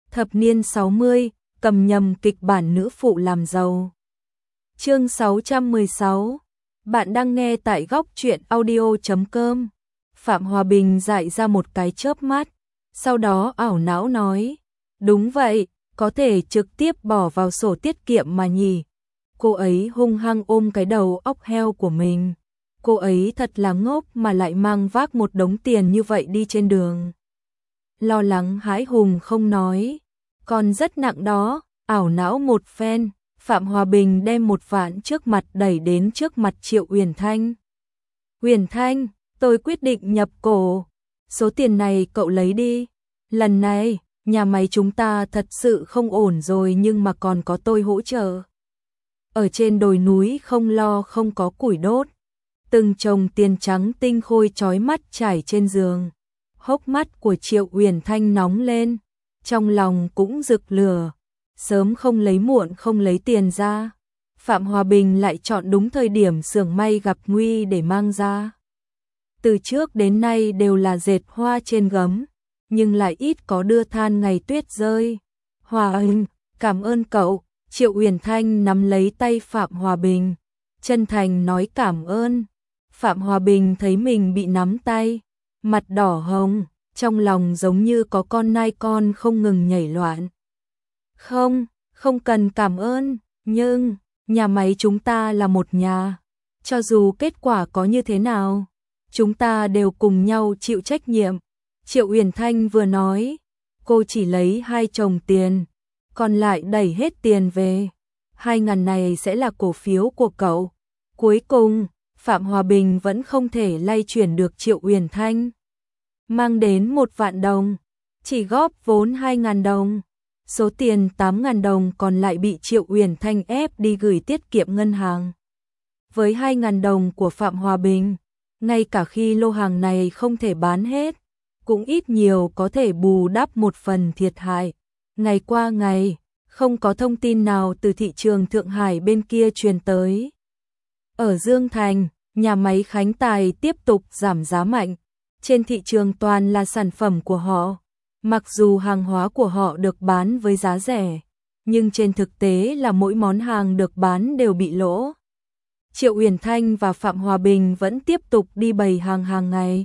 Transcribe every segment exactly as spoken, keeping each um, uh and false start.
Thập niên sáu mươi, cầm nhầm kịch bản nữ phụ làm giàu. Chương sáu trăm mười sáu. Bạn đang nghe tại góc truyện audio chấm com. Phạm Hòa Bình dại ra một cái chớp mắt, sau đó ảo não nói, đúng vậy, có thể trực tiếp bỏ vào sổ tiết kiệm mà nhỉ. Cô ấy hung hăng ôm cái đầu óc heo của mình. Cô ấy thật là ngốc mà lại mang vác một đống tiền như vậy đi trên đường. Lo lắng hãi hùng không nói, còn rất nặng đó. Ảo não một phen, Phạm Hòa Bình đem một vạn trước mặt đẩy đến trước mặt Triệu Uyển Thanh. Uyển Thanh, tôi quyết định nhập cổ. Số tiền này cậu lấy đi. Lần này, nhà máy chúng ta thật sự không ổn rồi nhưng mà còn có tôi hỗ trợ. Ở trên đồi núi không lo không có củi đốt. Từng chồng tiền trắng tinh khôi chói mắt trải trên giường. Hốc mắt của Triệu Uyển Thanh nóng lên, trong lòng cũng rực lửa. Sớm không lấy muộn không lấy tiền ra. Phạm Hòa Bình lại chọn đúng thời điểm xưởng may gặp nguy để mang ra. Từ trước đến nay đều là dệt hoa trên gấm, nhưng lại ít có đưa than ngày tuyết rơi. Hòa Anh, cảm ơn cậu. Triệu Uyển Thanh nắm lấy tay Phạm Hòa Bình, chân thành nói cảm ơn. Phạm Hòa Bình thấy mình bị nắm tay, mặt đỏ hồng, trong lòng giống như có con nai con không ngừng nhảy loạn. Không, không cần cảm ơn, nhưng nhà máy chúng ta là một nhà. Cho dù kết quả có như thế nào, chúng ta đều cùng nhau chịu trách nhiệm. Triệu Uyển Thanh vừa nói, cô chỉ lấy hai chồng tiền, còn lại đẩy hết tiền về. Hai ngàn này sẽ là cổ phiếu của cậu. Cuối cùng, Phạm Hòa Bình vẫn không thể lay chuyển được Triệu Uyển Thanh. Mang đến một vạn đồng, chỉ góp vốn hai ngàn đồng. Số tiền tám ngàn đồng còn lại bị Triệu Uyển Thanh ép đi gửi tiết kiệm ngân hàng. Với hai ngàn đồng của Phạm Hòa Bình, ngay cả khi lô hàng này không thể bán hết, cũng ít nhiều có thể bù đắp một phần thiệt hại. Ngày qua ngày, không có thông tin nào từ thị trường Thượng Hải bên kia truyền tới. Ở Dương Thành, nhà máy Khánh Tài tiếp tục giảm giá mạnh. Trên thị trường toàn là sản phẩm của họ. Mặc dù hàng hóa của họ được bán với giá rẻ, nhưng trên thực tế là mỗi món hàng được bán đều bị lỗ. Triệu Uyển Thanh và Phạm Hòa Bình vẫn tiếp tục đi bày hàng hàng ngày.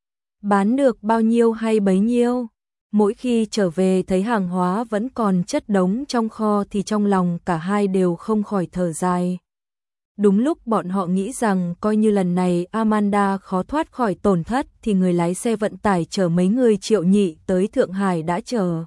Bán được bao nhiêu hay bấy nhiêu. Mỗi khi trở về thấy hàng hóa vẫn còn chất đống trong kho thì trong lòng cả hai đều không khỏi thở dài. Đúng lúc bọn họ nghĩ rằng coi như lần này Amanda khó thoát khỏi tổn thất thì người lái xe vận tải chở mấy người Triệu Nhị tới Thượng Hải đã chờ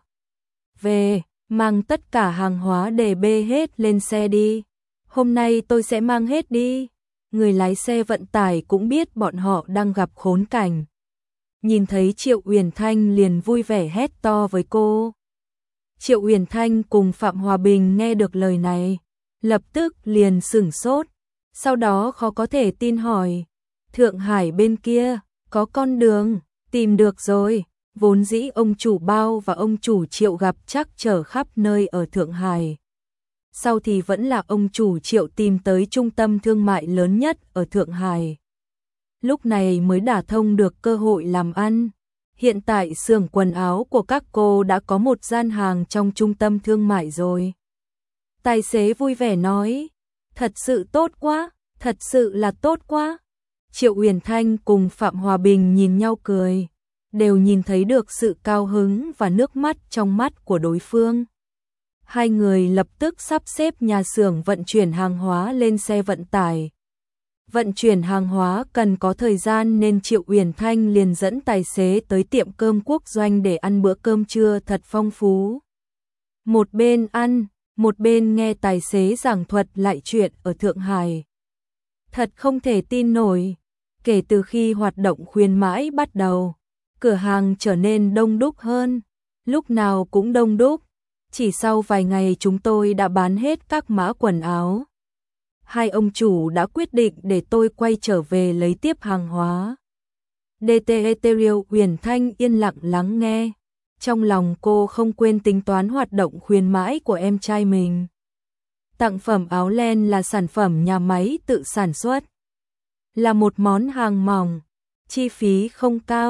về, mang tất cả hàng hóa để bê hết lên xe đi. Hôm nay tôi sẽ mang hết đi. Người lái xe vận tải cũng biết bọn họ đang gặp khốn cảnh. Nhìn thấy Triệu Uyển Thanh liền vui vẻ hét to với cô. Triệu Uyển Thanh cùng Phạm Hòa Bình nghe được lời này, lập tức liền sửng sốt. Sau đó khó có thể tin hỏi, Thượng Hải bên kia, có con đường, tìm được rồi. Vốn dĩ ông chủ Bao và ông chủ Triệu gặp chắc trở khắp nơi ở Thượng Hải. Sau thì vẫn là ông chủ Triệu tìm tới trung tâm thương mại lớn nhất ở Thượng Hải. Lúc này mới đả thông được cơ hội làm ăn. Hiện tại xưởng quần áo của các cô đã có một gian hàng trong trung tâm thương mại rồi. Tài xế vui vẻ nói, thật sự tốt quá, thật sự là tốt quá. Triệu Uyển Thanh cùng Phạm Hòa Bình nhìn nhau cười, đều nhìn thấy được sự cao hứng và nước mắt trong mắt của đối phương. Hai người lập tức sắp xếp nhà xưởng vận chuyển hàng hóa lên xe vận tải. Vận chuyển hàng hóa cần có thời gian nên Triệu Uyển Thanh liền dẫn tài xế tới tiệm cơm Quốc Doanh để ăn bữa cơm trưa thật phong phú. Một bên ăn, một bên nghe tài xế giảng thuật lại chuyện ở Thượng Hải. Thật không thể tin nổi, kể từ khi hoạt động khuyến mãi bắt đầu, cửa hàng trở nên đông đúc hơn, lúc nào cũng đông đúc. Chỉ sau vài ngày chúng tôi đã bán hết các mã quần áo. Hai ông chủ đã quyết định để tôi quay trở về lấy tiếp hàng hóa. đê tê Ethereal Uyển Thanh yên lặng lắng nghe. Trong lòng cô không quên tính toán hoạt động khuyến mãi của em trai mình. Tặng phẩm áo len là sản phẩm nhà máy tự sản xuất. Là một món hàng mỏng, chi phí không cao,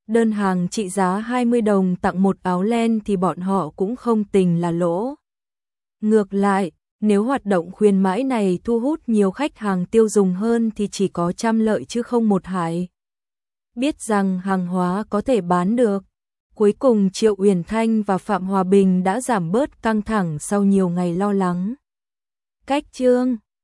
Đơn hàng trị giá hai mươi đồng tặng một áo len thì bọn họ cũng không tính là lỗ. Ngược lại, nếu hoạt động khuyến mãi này thu hút nhiều khách hàng tiêu dùng hơn thì chỉ có trăm lợi chứ không một hại. Biết rằng hàng hóa có thể bán được, cuối cùng Triệu Uyển Thanh và Phạm Hòa Bình đã giảm bớt căng thẳng sau nhiều ngày lo lắng. Cách chương